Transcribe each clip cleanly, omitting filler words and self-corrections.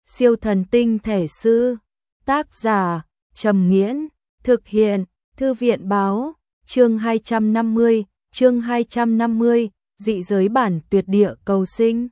Siêu thần tinh thể sư. Tác giả Trầm Nghiễn. Thực hiện Thư viện Báo. Chương 250, dị giới bản tuyệt địa cầu sinh.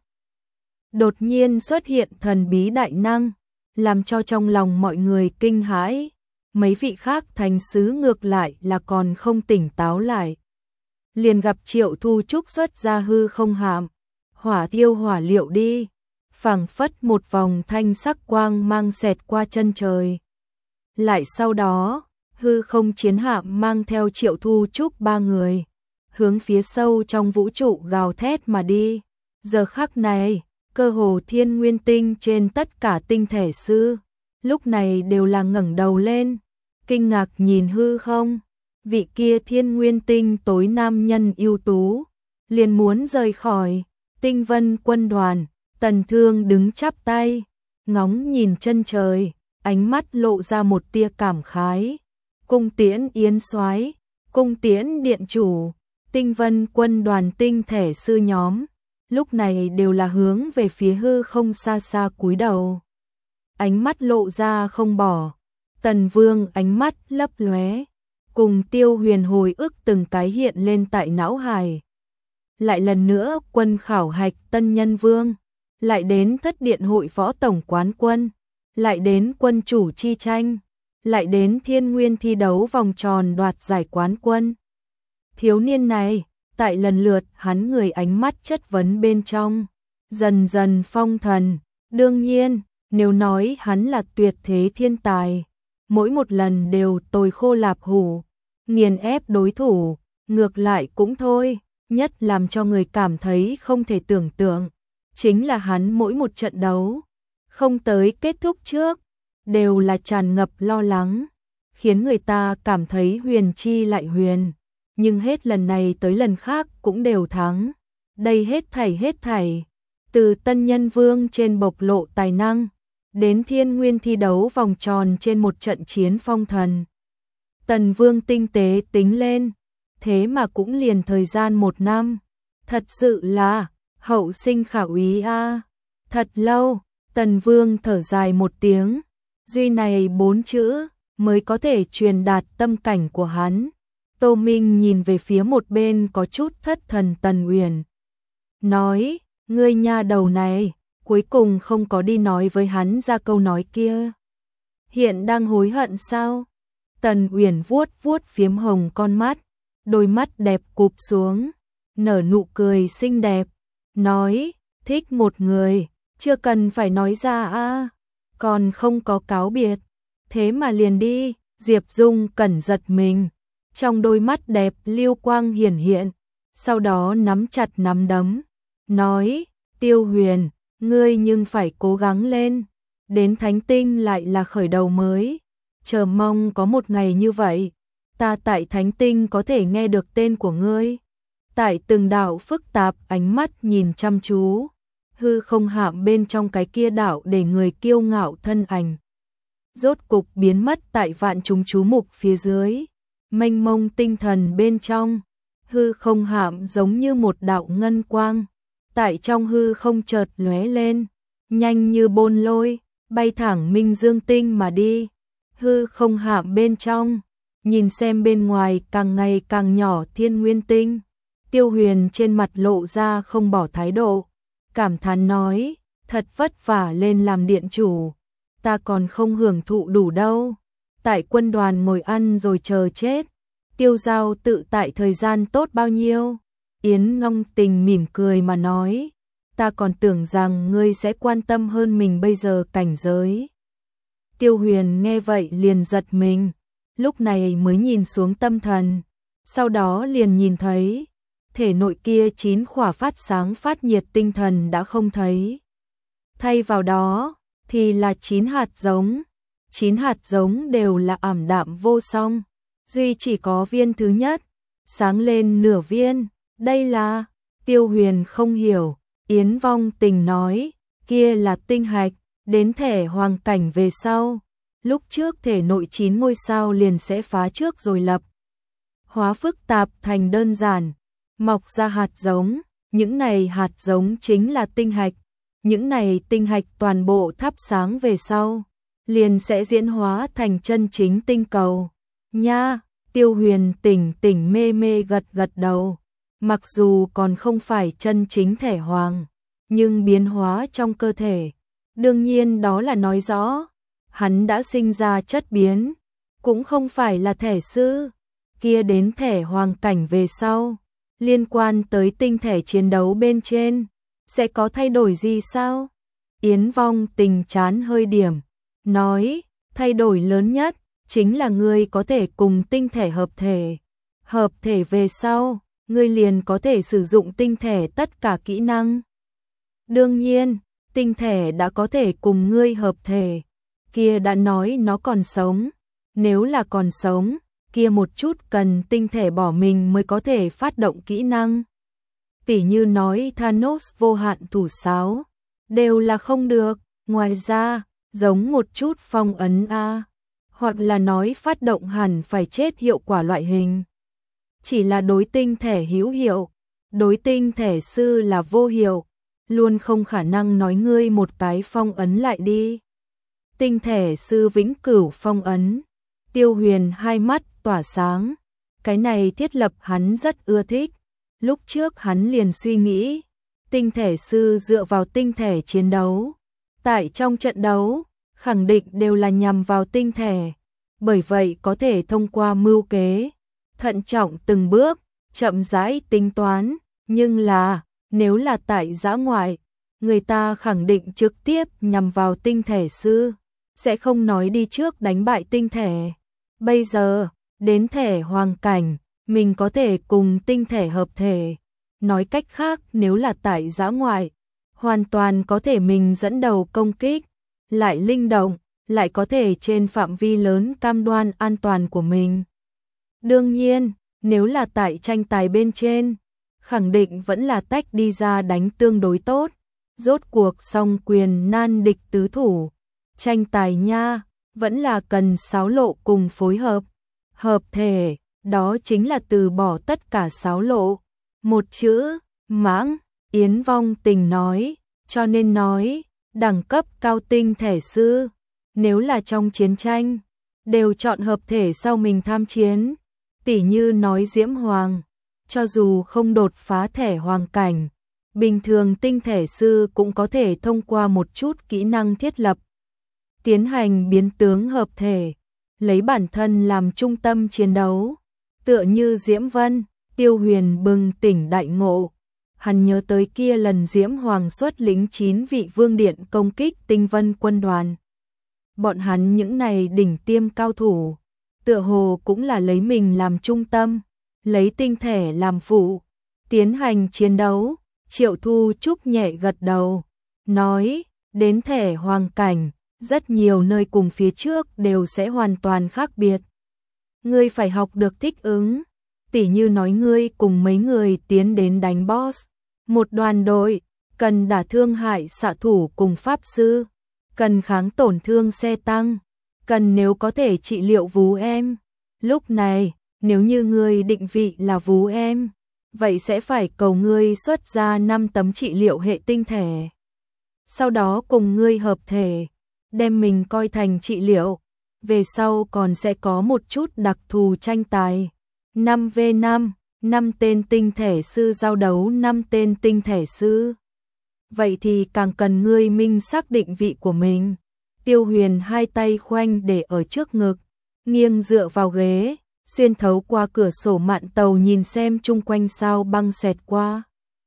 Đột nhiên xuất hiện thần bí đại năng, làm cho trong lòng mọi người kinh hãi. Mấy vị khác thánh sứ ngược lại là còn không tỉnh táo lại. Liền gặp Triệu Thu Trúc xuất ra hư không hạm, hỏa thiêu hỏa liệu đi, phảng phất một vòng thanh sắc quang mang xẹt qua chân trời. Lại sau đó, hư không chiến hạm mang theo Triệu Thu Trúc ba người, hướng phía sâu trong vũ trụ gào thét mà đi. Giờ khắc này, cơ hồ thiên nguyên tinh trên tất cả tinh thể sư, lúc này đều là ngẩng đầu lên, kinh ngạc nhìn hư không. Vị kia thiên nguyên tinh tối nam nhân ưu tú, liền muốn rời khỏi Tinh Vân quân đoàn. Tần Thương đứng chắp tay, ngóng nhìn chân trời, ánh mắt lộ ra một tia cảm khái. Cung tiễn yến soái, cung tiễn điện chủ, Tinh Vân quân đoàn tinh thể sư nhóm, lúc này đều là hướng về phía hư không xa xa cúi đầu. Ánh mắt lộ ra không bỏ. Tần Vương ánh mắt lấp lóe, cùng Tiêu Huyền hồi ức từng cái hiện lên tại não hải. Lại lần nữa quân khảo hạch Tân Nhân Vương, lại đến thất điện hội võ tổng quán quân, lại đến quân chủ chi tranh, lại đến thiên nguyên thi đấu vòng tròn đoạt giải quán quân. Thiếu niên này, tại lần lượt hắn người ánh mắt chất vấn bên trong, dần dần phong thần. Đương nhiên, nếu nói hắn là tuyệt thế thiên tài, mỗi một lần đều tồi khô lạp hủ, nghiền ép đối thủ, ngược lại cũng thôi. Nhất làm cho người cảm thấy không thể tưởng tượng, chính là hắn mỗi một trận đấu, không tới kết thúc trước, đều là tràn ngập lo lắng, khiến người ta cảm thấy huyền chi lại huyền, nhưng hết lần này tới lần khác cũng đều thắng. Đây hết thảy, từ Tân Nhân Vương trên bộc lộ tài năng, đến thiên nguyên thi đấu vòng tròn trên một trận chiến phong thần. Tần Vương tinh tế tính lên, thế mà cũng liền thời gian 1 năm, thật sự là hậu sinh khả úy a. Thật lâu, Tần Vương thở dài một tiếng, duy này 4 chữ mới có thể truyền đạt tâm cảnh của hắn. Tô Minh nhìn về phía một bên có chút thất thần Tần Uyển, nói, ngươi nha đầu này, cuối cùng không có đi nói với hắn ra câu nói kia. Hiện đang hối hận sao? Tần Uyển vuốt phiếm hồng con mắt, đôi mắt đẹp cụp xuống, nở nụ cười xinh đẹp, nói, thích một người, chưa cần phải nói ra a, còn không có cáo biệt, thế mà liền đi. Diệp Dung cẩn giật mình, trong đôi mắt đẹp lưu quang hiển hiện, sau đó nắm chặt nắm đấm, nói, Tiêu Huyền, ngươi nhưng phải cố gắng lên, đến Thánh Tinh lại là khởi đầu mới, chờ mong có một ngày như vậy, ta tại Thánh Tinh có thể nghe được tên của ngươi. Tại từng đạo phức tạp ánh mắt nhìn chăm chú, hư không hạm bên trong cái kia đạo để người kiêu ngạo thân ảnh, rốt cục biến mất tại vạn chúng chú mục phía dưới. Mênh mông tinh thần bên trong, hư không hạm giống như một đạo ngân quang, tại trong hư không chợt lóe lên, nhanh như bôn lôi, bay thẳng Minh Dương Tinh mà đi. Hư không hạm bên trong, nhìn xem bên ngoài càng ngày càng nhỏ thiên nguyên tinh, Tiêu Huyền trên mặt lộ ra không bỏ thái độ, cảm thán nói, thật vất vả lên làm điện chủ, ta còn không hưởng thụ đủ đâu, tại quân đoàn ngồi ăn rồi chờ chết, tiêu giao tự tại thời gian tốt bao nhiêu. Yến Ngong Tình mỉm cười mà nói, ta còn tưởng rằng ngươi sẽ quan tâm hơn mình bây giờ cảnh giới. Tiêu Huyền nghe vậy liền giật mình, lúc này mới nhìn xuống tâm thần, sau đó liền nhìn thấy, thể nội kia 9 khỏa phát sáng phát nhiệt tinh thần đã không thấy. Thay vào đó, thì là 9 hạt giống. 9 hạt giống đều là ảm đạm vô song, duy chỉ có viên thứ nhất, sáng lên nửa viên, đây là, Tiêu Huyền không hiểu, Yến Vong Tình nói, kia là tinh hạch, đến thể hoàng cảnh về sau, lúc trước thể nội 9 ngôi sao liền sẽ phá trước rồi lập. Hóa phức tạp thành đơn giản, mọc ra hạt giống, những này hạt giống chính là tinh hạch, những này tinh hạch toàn bộ thắp sáng về sau, liền sẽ diễn hóa thành chân chính tinh cầu. Nha, Tiêu Huyền tỉnh tỉnh mê mê gật gật đầu, mặc dù còn không phải chân chính thể hoàng, nhưng biến hóa trong cơ thể, đương nhiên đó là nói rõ, hắn đã sinh ra chất biến, cũng không phải là thể sư, kia đến thể hoàng cảnh về sau, liên quan tới tinh thể chiến đấu bên trên, sẽ có thay đổi gì sao? Yến Vong Tình chán hơi điểm, nói, thay đổi lớn nhất, chính là ngươi có thể cùng tinh thể hợp thể về sau, ngươi liền có thể sử dụng tinh thể tất cả kỹ năng. Đương nhiên, tinh thể đã có thể cùng ngươi hợp thể, kia đã nói nó còn sống, nếu là còn sống, kia một chút cần tinh thể bỏ mình mới có thể phát động kỹ năng. Tỉ như nói Thanos vô hạn thủ sáo, đều là không được, ngoài ra, giống một chút phong ấn A, hoặc là nói phát động hẳn phải chết hiệu quả loại hình. Chỉ là đối tinh thể hữu hiệu, đối tinh thể sư là vô hiệu, luôn không khả năng nói ngươi một cái phong ấn lại đi. Tinh thể sư vĩnh cửu phong ấn, Tiêu Huyền hai mắt tỏa sáng, cái này thiết lập hắn rất ưa thích. Lúc trước hắn liền suy nghĩ, tinh thể sư dựa vào tinh thể chiến đấu. Tại trong trận đấu, khẳng định đều là nhằm vào tinh thể. Bởi vậy có thể thông qua mưu kế, thận trọng từng bước, chậm rãi tính toán. Nhưng là, nếu là tại dã ngoại, người ta khẳng định trực tiếp nhằm vào tinh thể sư. Sẽ không nói đi trước đánh bại tinh thể. Bây giờ, đến thể hoàng cảnh, mình có thể cùng tinh thể hợp thể. Nói cách khác, nếu là tại dã ngoại, hoàn toàn có thể mình dẫn đầu công kích, lại linh động, lại có thể trên phạm vi lớn cam đoan an toàn của mình. Đương nhiên, nếu là tại tranh tài bên trên, khẳng định vẫn là tách đi ra đánh tương đối tốt. Rốt cuộc song quyền nan địch tứ thủ, tranh tài nha, vẫn là cần xáo lộ cùng phối hợp. Hợp thể, đó chính là từ bỏ tất cả xáo lộ. Một chữ, mãng, Yến Vong Tình nói, cho nên nói, đẳng cấp cao tinh thể sư, nếu là trong chiến tranh, đều chọn hợp thể sau mình tham chiến. Tỉ như nói Diễm Hoàng, cho dù không đột phá thể hoàng cảnh, bình thường tinh thể sư cũng có thể thông qua một chút kỹ năng thiết lập, tiến hành biến tướng hợp thể, lấy bản thân làm trung tâm chiến đấu. Tựa như Diễm Vân, Tiêu Huyền bừng tỉnh đại ngộ. Hắn nhớ tới kia lần Diễm Hoàng xuất lĩnh 9 vị vương điện công kích Tinh Vân quân đoàn. Bọn hắn những này đỉnh tiêm cao thủ, tựa hồ cũng là lấy mình làm trung tâm, lấy tinh thể làm phụ, tiến hành chiến đấu. Triệu Thu Trúc nhẹ gật đầu, nói, đến thể hoàng cảnh, rất nhiều nơi cùng phía trước đều sẽ hoàn toàn khác biệt. Ngươi phải học được thích ứng, tỉ như nói ngươi cùng mấy người tiến đến đánh boss, một đoàn đội, cần đả thương hại xạ thủ cùng pháp sư, cần kháng tổn thương xe tăng, cần nếu có thể trị liệu vú em. Lúc này, nếu như ngươi định vị là vú em, vậy sẽ phải cầu ngươi xuất ra 5 tấm trị liệu hệ tinh thể. Sau đó cùng ngươi hợp thể, đem mình coi thành trị liệu. Về sau còn sẽ có một chút đặc thù tranh tài. 5v5, 5 tên tinh thể sư giao đấu 5 tên tinh thể sư. Vậy thì càng cần ngươi minh xác định vị của mình. Tiêu Huyền hai tay khoanh để ở trước ngực, nghiêng dựa vào ghế, xuyên thấu qua cửa sổ mạn tàu nhìn xem chung quanh sao băng xẹt qua.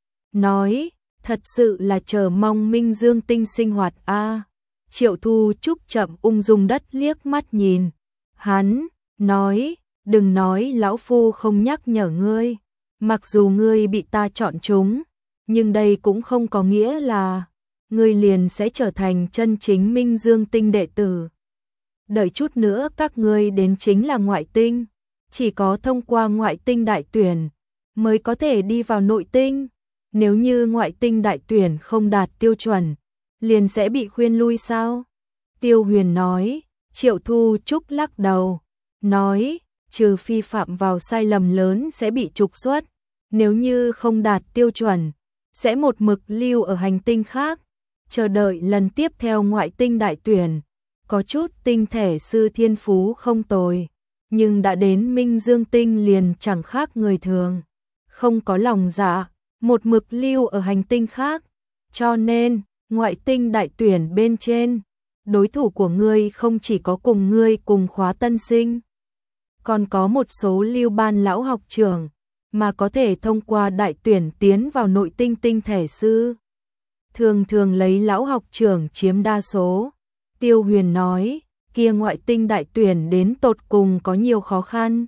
Nói, thật sự là chờ mong Minh Dương tinh sinh hoạt a. Triệu Thu Trúc chậm ung dung đất liếc mắt nhìn. Hắn, nói, đừng nói lão phu không nhắc nhở ngươi. Mặc dù ngươi bị ta chọn chúng, nhưng đây cũng không có nghĩa là ngươi liền sẽ trở thành chân chính Minh Dương tinh đệ tử. Đợi chút nữa các ngươi đến chính là ngoại tinh. Chỉ có thông qua ngoại tinh đại tuyển mới có thể đi vào nội tinh. Nếu như ngoại tinh đại tuyển không đạt tiêu chuẩn, liền sẽ bị khuyên lui sao? Tiêu Huyền nói. Triệu Thu Trúc lắc đầu, nói, trừ phi phạm vào sai lầm lớn sẽ bị trục xuất, nếu như không đạt tiêu chuẩn, sẽ một mực lưu ở hành tinh khác. chờ đợi lần tiếp theo ngoại tinh đại tuyển. Có chút tinh thể sư thiên phú không tồi, nhưng đã đến Minh Dương tinh liền chẳng khác người thường. Không có lòng dạ, một mực lưu ở hành tinh khác. Cho nên, ngoại tinh đại tuyển bên trên, đối thủ của ngươi không chỉ có cùng ngươi cùng khóa tân sinh, còn có một số lưu ban lão học trưởng, mà có thể thông qua đại tuyển tiến vào nội tinh tinh thể sư. Thường thường lấy lão học trưởng chiếm đa số. Tiêu Huyền nói, kia ngoại tinh đại tuyển đến tột cùng có nhiều khó khăn.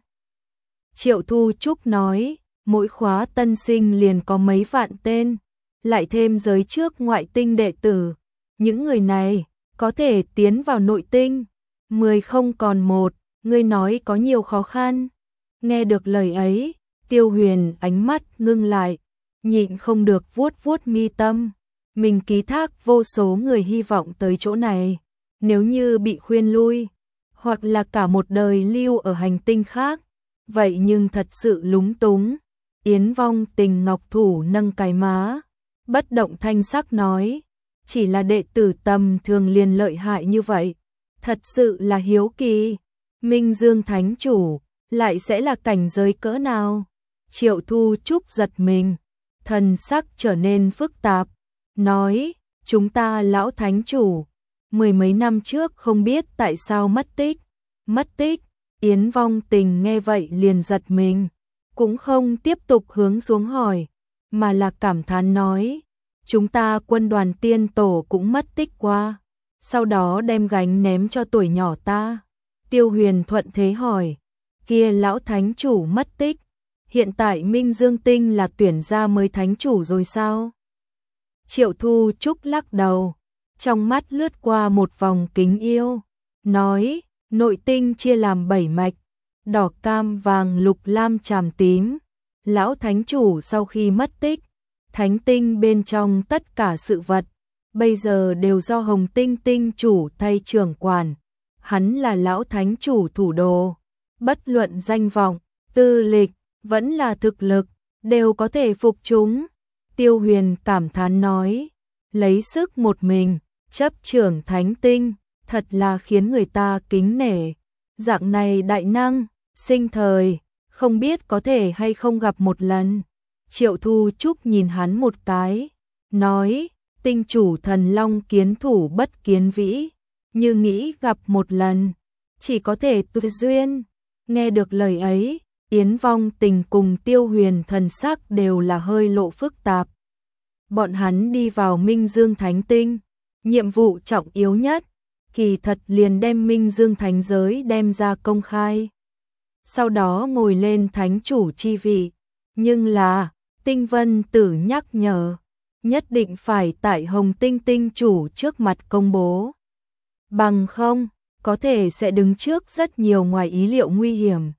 Triệu Thu Trúc nói, mỗi khóa tân sinh liền có mấy vạn tên, lại thêm giới trước ngoại tinh đệ tử. Những người này có thể tiến vào nội tinh, 10 không còn một, ngươi nói có nhiều khó khăn. Nghe được lời ấy, Tiêu Huyền ánh mắt ngưng lại, nhịn không được vuốt vuốt mi tâm. Mình ký thác vô số người hy vọng tới chỗ này, nếu như bị khuyên lui, hoặc là cả một đời lưu ở hành tinh khác, vậy nhưng thật sự lúng túng. Yến Vong Tình ngọc thủ nâng cái má, bất động thanh sắc nói, chỉ là đệ tử tầm thường liền lợi hại như vậy, thật sự là hiếu kỳ. Minh Dương Thánh Chủ lại sẽ là cảnh giới cỡ nào? Triệu Thu Trúc giật mình, thần sắc trở nên phức tạp, nói, chúng ta lão Thánh Chủ, 10 mấy năm trước không biết tại sao mất tích. Mất tích, Yến Vong Tình nghe vậy liền giật mình, cũng không tiếp tục hướng xuống hỏi, mà là cảm thán nói, chúng ta quân đoàn tiên tổ cũng mất tích qua, sau đó đem gánh ném cho tuổi nhỏ ta. Tiêu Huyền thuận thế hỏi, kia lão Thánh Chủ mất tích, hiện tại Minh Dương Tinh là tuyển ra mới Thánh Chủ rồi sao? Triệu Thu Trúc lắc đầu, trong mắt lướt qua một vòng kính yêu, nói, nội tinh chia làm 7 mạch, đỏ cam vàng lục lam tràm tím. Lão Thánh Chủ sau khi mất tích, thánh tinh bên trong tất cả sự vật, bây giờ đều do Hồng Tinh Tinh Chủ thay trưởng quản. Hắn là lão Thánh Chủ thủ đồ, bất luận danh vọng, tư lịch, vẫn là thực lực, đều có thể phục chúng. Tiêu Huyền cảm thán nói, lấy sức một mình, chấp trưởng thánh tinh, thật là khiến người ta kính nể. Dạng này đại năng, sinh thời, không biết có thể hay không gặp một lần. Triệu Thu Trúc nhìn hắn một cái, nói, tinh chủ thần long kiến thủ bất kiến vĩ, như nghĩ gặp một lần, chỉ có thể tùy duyên. Nghe được lời ấy, Yến Vong Tình cùng Tiêu Huyền thần sắc đều là hơi lộ phức tạp. Bọn hắn đi vào Minh Dương Thánh Tinh, nhiệm vụ trọng yếu nhất, kỳ thật liền đem Minh Dương Thánh Giới đem ra công khai. Sau đó ngồi lên Thánh Chủ chi vị, nhưng là, Tinh Vân Tử nhắc nhở, nhất định phải tại Hồng Tinh Tinh Chủ trước mặt công bố. Bằng không, có thể sẽ đứng trước rất nhiều ngoài ý liệu nguy hiểm.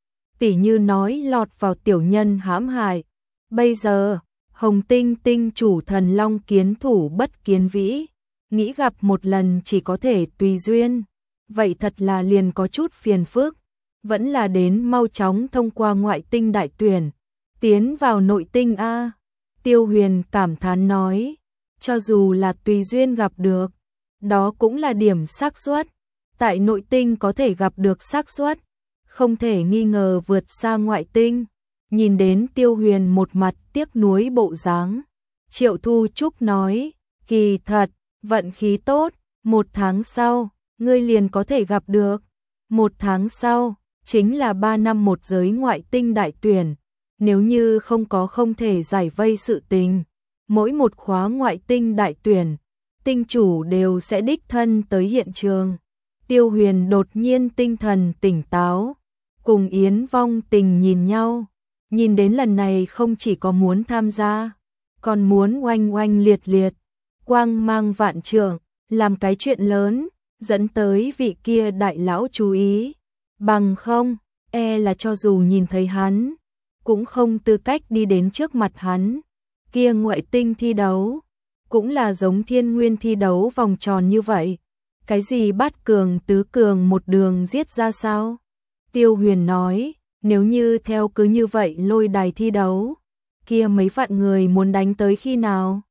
Tỉ như nói lọt vào tiểu nhân hãm hại. Bây giờ, Hồng Tinh Tinh Chủ thần long kiến thủ bất kiến vĩ, nghĩ gặp một lần chỉ có thể tùy duyên. Vậy thật là liền có chút phiền phức, vẫn là đến mau chóng thông qua ngoại tinh đại tuyển, tiến vào nội tinh a. Tiêu Huyền cảm thán nói, cho dù là tùy duyên gặp được, đó cũng là điểm xác suất, tại nội tinh có thể gặp được xác suất, không thể nghi ngờ vượt xa ngoại tinh. Nhìn đến Tiêu Huyền một mặt tiếc nuối bộ dáng, Triệu Thu Trúc nói, kỳ thật, vận khí tốt, 1 tháng sau, ngươi liền có thể gặp được. 1 tháng sau, chính là 3 năm một giới ngoại tinh đại tuyển, nếu như không thể giải vây sự tình, mỗi một khóa ngoại tinh đại tuyển, tinh chủ đều sẽ đích thân tới hiện trường. Tiêu Huyền đột nhiên tinh thần tỉnh táo, cùng Yến Vong Tình nhìn nhau, nhìn đến lần này không chỉ có muốn tham gia, còn muốn oanh oanh liệt liệt, quang mang vạn trượng, làm cái chuyện lớn, dẫn tới vị kia đại lão chú ý. Bằng không, e là cho dù nhìn thấy hắn, cũng không tư cách đi đến trước mặt hắn. Kia ngoại tinh thi đấu, cũng là giống thiên nguyên thi đấu vòng tròn như vậy. Cái gì bát cường tứ cường một đường giết ra sao? Tiêu Huyền nói, nếu như theo cứ như vậy lôi đài thi đấu, kia mấy vạn người muốn đánh tới khi nào?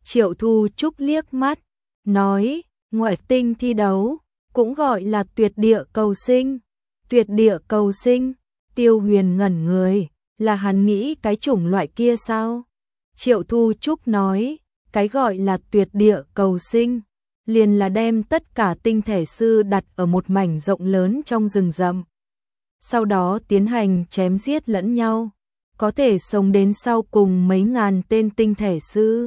Triệu Thu Trúc liếc mắt, nói, ngoại tinh thi đấu, cũng gọi là tuyệt địa cầu sinh. Tuyệt địa cầu sinh, Tiêu Huyền ngẩn người, là hắn nghĩ cái chủng loại kia sao? Triệu Thu Trúc nói, cái gọi là tuyệt địa cầu sinh, liền là đem tất cả tinh thể sư đặt ở một mảnh rộng lớn trong rừng rậm. Sau đó tiến hành chém giết lẫn nhau, có thể sống đến sau cùng mấy ngàn tên tinh thể sư.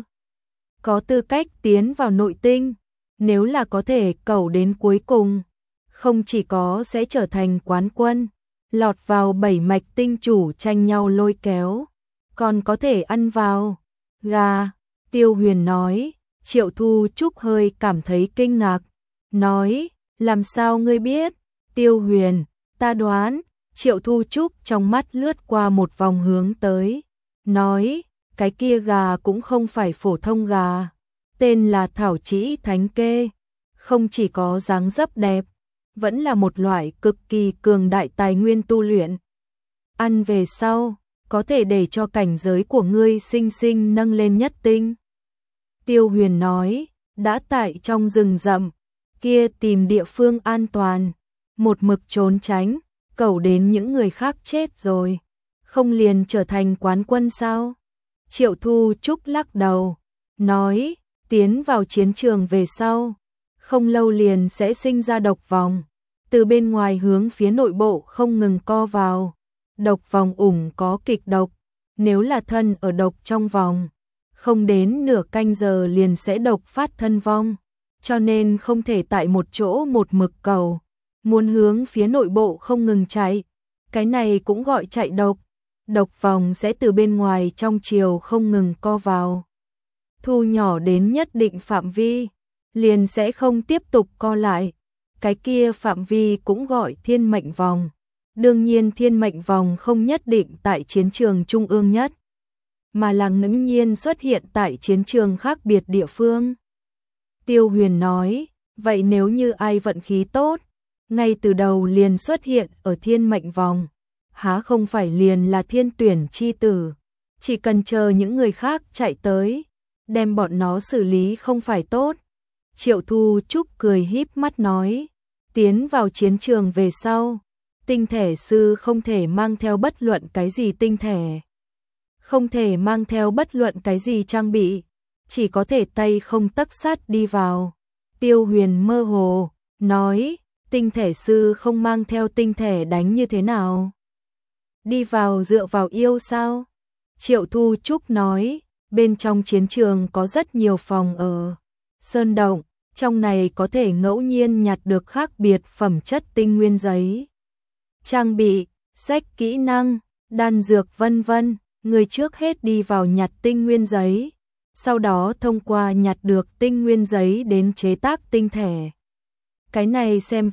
Có tư cách tiến vào nội tinh, nếu là có thể cẩu đến cuối cùng, không chỉ có sẽ trở thành quán quân, lọt vào 7 mạch tinh chủ tranh nhau lôi kéo, còn có thể ăn vào gà. Tiêu Huyền nói. Triệu Thu Trúc hơi cảm thấy kinh ngạc, nói, làm sao ngươi biết? Tiêu Huyền, ta đoán. Triệu Thu Trúc trong mắt lướt qua một vòng hướng tới, nói, cái kia gà cũng không phải phổ thông gà, tên là Thảo Trĩ Thánh Kê, không chỉ có dáng dấp đẹp, vẫn là một loại cực kỳ cường đại tài nguyên tu luyện. Ăn về sau, có thể để cho cảnh giới của ngươi sinh sinh nâng lên nhất tinh. Tiêu Huyền nói, đã tại trong rừng rậm, kia tìm địa phương an toàn, một mực trốn tránh, cẩu đến những người khác chết rồi, không liền trở thành quán quân sao? Triệu Thu Trúc lắc đầu, nói, tiến vào chiến trường về sau, không lâu liền sẽ sinh ra độc vòng, từ bên ngoài hướng phía nội bộ không ngừng co vào, độc vòng ủng có kịch độc, nếu là thân ở độc trong vòng, không đến nửa canh giờ liền sẽ độc phát thân vong, cho nên không thể tại một chỗ một mực cầu, muốn hướng phía nội bộ không ngừng chạy, cái này cũng gọi chạy độc, độc vòng sẽ từ bên ngoài trong chiều không ngừng co vào, thu nhỏ đến nhất định phạm vi, liền sẽ không tiếp tục co lại, cái kia phạm vi cũng gọi thiên mệnh vòng. Đương nhiên thiên mệnh vòng không nhất định tại chiến trường trung ương nhất, mà là ngẫu nhiên xuất hiện tại chiến trường khác biệt địa phương. Tiêu Huyền nói, vậy nếu như ai vận khí tốt, ngay từ đầu liền xuất hiện ở thiên mệnh vòng, há không phải liền là thiên tuyển chi tử, chỉ cần chờ những người khác chạy tới, đem bọn nó xử lý không phải tốt. Triệu Thu Trúc cười híp mắt nói, tiến vào chiến trường về sau, tinh thể sư không thể mang theo bất luận cái gì tinh thể, không thể mang theo bất luận cái gì trang bị, chỉ có thể tay không tấc sắt đi vào. Tiêu Huyền mơ hồ, nói, tinh thể sư không mang theo tinh thể đánh như thế nào? Đi vào dựa vào yêu sao? Triệu Thu Trúc nói, bên trong chiến trường có rất nhiều phòng ở, sơn động, trong này có thể ngẫu nhiên nhặt được khác biệt phẩm chất tinh nguyên giấy, trang bị, sách kỹ năng, đan dược vân vân, người trước hết đi vào nhặt tinh nguyên giấy, sau đó thông qua nhặt được tinh nguyên giấy đến chế tác tinh thể. Cái này xem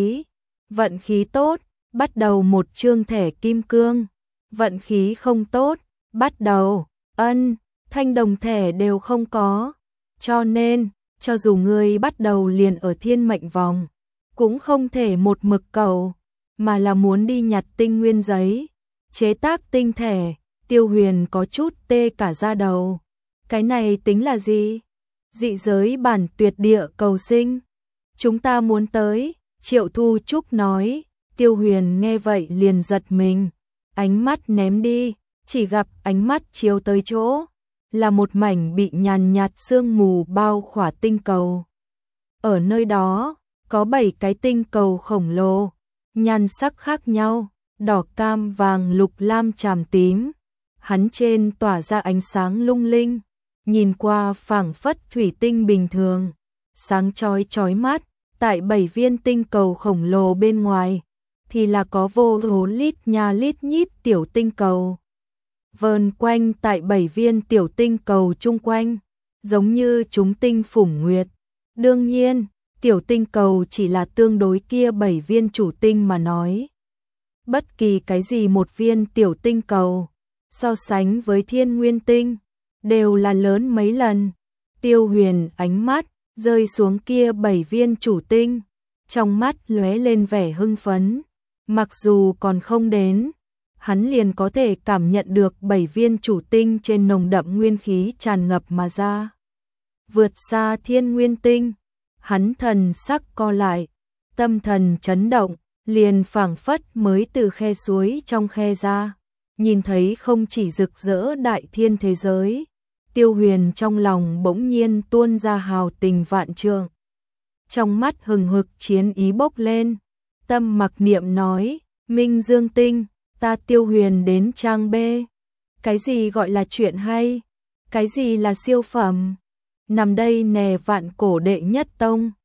vận khí tốt, bắt đầu một chương thẻ kim cương, vận khí không tốt, bắt đầu, thanh đồng thẻ đều không có, cho nên, cho dù ngươi bắt đầu liền ở thiên mệnh vòng, cũng không thể một mực cầu, mà là muốn đi nhặt tinh nguyên giấy, chế tác tinh thể. Tiêu Huyền có chút tê cả da đầu. Cái này tính là gì? Dị giới bản tuyệt địa cầu sinh. Chúng ta muốn tới, Triệu Thu Trúc nói. Tiêu Huyền nghe vậy liền giật mình, ánh mắt ném đi, chỉ gặp ánh mắt chiếu tới chỗ, là một mảnh bị nhàn nhạt sương mù bao khỏa tinh cầu. Ở nơi đó, có 7 cái tinh cầu khổng lồ, nhan sắc khác nhau, đỏ cam vàng lục lam chàm tím. Hắn trên tỏa ra ánh sáng lung linh, nhìn qua phảng phất thủy tinh bình thường, sáng chói chói mắt. Tại 7 viên tinh cầu khổng lồ bên ngoài, thì là có vô số lít nha lít nhít tiểu tinh cầu. Vờn quanh tại 7 viên tiểu tinh cầu chung quanh, giống như chúng tinh phủng nguyệt. Đương nhiên, tiểu tinh cầu chỉ là tương đối kia 7 viên chủ tinh mà nói. Bất kỳ cái gì một viên tiểu tinh cầu, so sánh với thiên nguyên tinh, đều là lớn mấy lần. Tiêu Huyền ánh mắt rơi xuống kia 7 viên chủ tinh, trong mắt lóe lên vẻ hưng phấn. Mặc dù còn không đến, hắn liền có thể cảm nhận được 7 viên chủ tinh trên nồng đậm nguyên khí tràn ngập mà ra. vượt xa thiên nguyên tinh. Hắn thần sắc co lại, tâm thần chấn động, liền phảng phất mới từ khe suối trong khe ra, nhìn thấy không chỉ rực rỡ đại thiên thế giới. Tiêu Huyền trong lòng bỗng nhiên tuôn ra hào tình vạn trượng. Trong mắt hừng hực chiến ý bốc lên, tâm mặc niệm nói, Minh Dương Tinh, ta Tiêu Huyền đến trang B. Cái gì gọi là chuyện hay? Cái gì là siêu phẩm? Nằm đây nè vạn cổ đệ nhất tông.